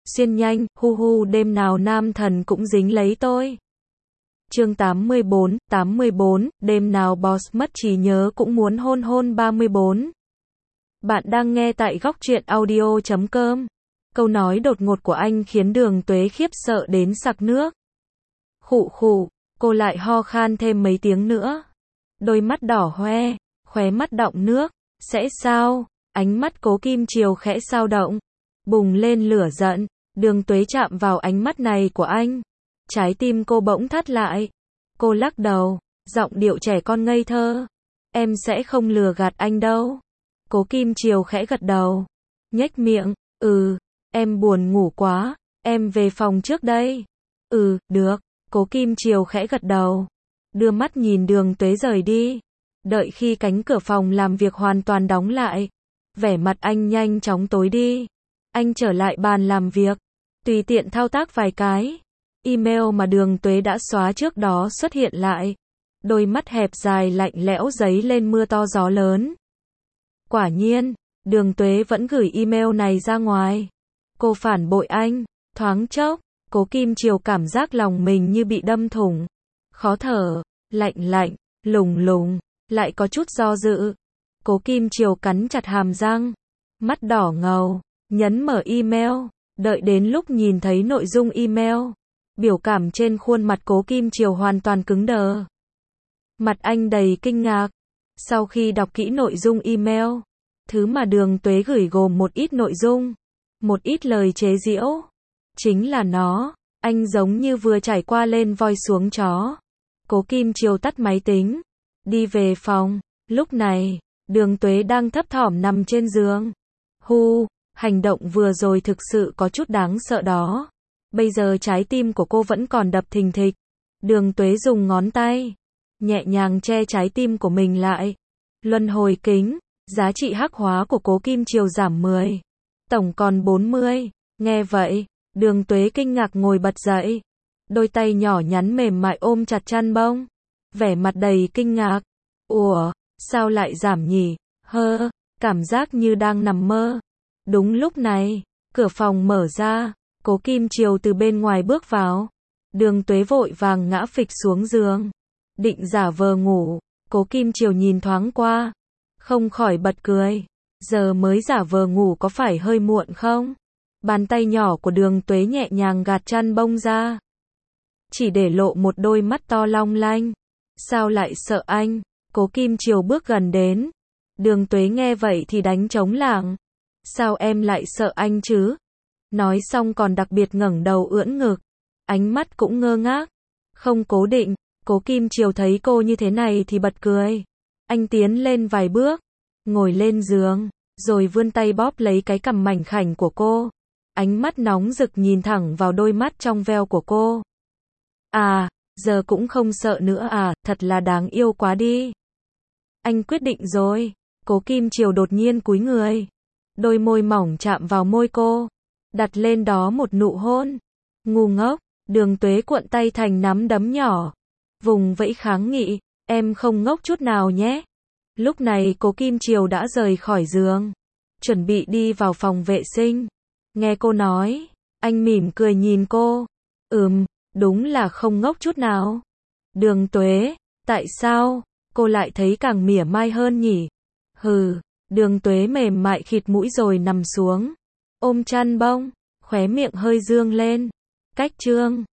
xuyên nhanh, hu hu đêm nào nam thần cũng dính lấy tôi. Chương 84, đêm nào boss mất trí nhớ cũng muốn hôn hôn 34. Bạn đang nghe tại góc truyện audio.com. Câu nói đột ngột của anh khiến Đường Tuế khiếp sợ đến sặc nước. Khụ khụ, cô lại ho khan thêm mấy tiếng nữa. Đôi mắt đỏ hoe, khóe mắt đọng nước. Sẽ sao? Ánh mắt Cố Kim Triều khẽ dao động, bùng lên lửa giận. Đường Tuế chạm vào ánh mắt này của anh, trái tim cô bỗng thắt lại. Cô lắc đầu, giọng điệu trẻ con ngây thơ. Em sẽ không lừa gạt anh đâu. Cố Kim Triều khẽ gật đầu, nhếch miệng, em buồn ngủ quá, em về phòng trước đây. Được. Cố Kim Triều khẽ gật đầu, đưa mắt nhìn Đường Tuế rời đi. Đợi khi cánh cửa phòng làm việc hoàn toàn đóng lại, vẻ mặt anh nhanh chóng tối đi. Anh trở lại bàn làm việc, tùy tiện thao tác vài cái. Email mà Đường Tuế đã xóa trước đó xuất hiện lại. Đôi mắt hẹp dài lạnh lẽo giấy lên mưa to gió lớn. Quả nhiên, Đường Tuế vẫn gửi email này ra ngoài. Cô phản bội anh. Thoáng chốc, Cố Kim Triều cảm giác lòng mình như bị đâm thủng. Khó thở, lạnh, lùng lùng, lại có chút do dự. Cố Kim Triều cắn chặt hàm răng, mắt đỏ ngầu, nhấn mở email. Đợi đến lúc nhìn thấy nội dung email, biểu cảm trên khuôn mặt Cố Kim Triều hoàn toàn cứng đờ. Mặt anh đầy kinh ngạc. Sau khi đọc kỹ nội dung email, thứ mà Đường Tuế gửi gồm một ít nội dung, một ít lời chế giễu. Chính là nó, anh giống như vừa trải qua lên voi xuống chó. Cố Kim Triều tắt máy tính, đi về phòng. Lúc này, Đường Tuế đang thấp thỏm nằm trên giường. Hành động vừa rồi thực sự có chút đáng sợ đó. Bây giờ trái tim của cô vẫn còn đập thình thịch. Đường Tuế dùng ngón tay nhẹ nhàng che trái tim của mình lại. Luân hồi kính, giá trị hắc hóa của Cố Kim Triều giảm 10, tổng còn 40. Nghe vậy, Đường Tuế kinh ngạc ngồi bật dậy. Đôi tay nhỏ nhắn mềm mại ôm chặt chăn bông, vẻ mặt đầy kinh ngạc. Ủa, sao lại giảm nhỉ? Cảm giác như đang nằm mơ. Đúng lúc này, cửa phòng mở ra, Cố Kim Triều từ bên ngoài bước vào. Đường Tuế vội vàng ngã phịch xuống giường, định giả vờ ngủ. Cố Kim Triều nhìn thoáng qua, không khỏi bật cười. Giờ mới giả vờ ngủ có phải hơi muộn không? Bàn tay nhỏ của Đường Tuế nhẹ nhàng gạt chăn bông ra, chỉ để lộ một đôi mắt to long lanh. Sao lại sợ anh? Cố Kim Triều bước gần đến. Đường Tuế nghe vậy thì đánh trống lảng. Sao em lại sợ anh chứ? Nói xong còn đặc biệt ngẩng đầu ưỡn ngực, ánh mắt cũng ngơ ngác, không cố định. Cố Kim Triều thấy cô như thế này thì bật cười. Anh tiến lên vài bước, ngồi lên giường, rồi vươn tay bóp lấy cái cằm mảnh khảnh của cô. Ánh mắt nóng rực nhìn thẳng vào đôi mắt trong veo của cô. Giờ cũng không sợ nữa à, thật là đáng yêu quá đi. Anh quyết định rồi. Cố Kim Triều đột nhiên cúi người, đôi môi mỏng chạm vào môi cô, đặt lên đó một nụ hôn. Ngu ngốc. Đường Tuế cuộn tay thành nắm đấm nhỏ, vùng vẫy kháng nghị. Em không ngốc chút nào nhé. Lúc này Cố Kim Triều đã rời khỏi giường, chuẩn bị đi vào phòng vệ sinh. Nghe cô nói, anh mỉm cười nhìn cô. Đúng là không ngốc chút nào. Đường Tuế, tại sao cô lại thấy càng mỉa mai hơn nhỉ? Đường Tuế mềm mại khịt mũi rồi nằm xuống, ôm chăn bông, khóe miệng hơi dương lên. Cách chương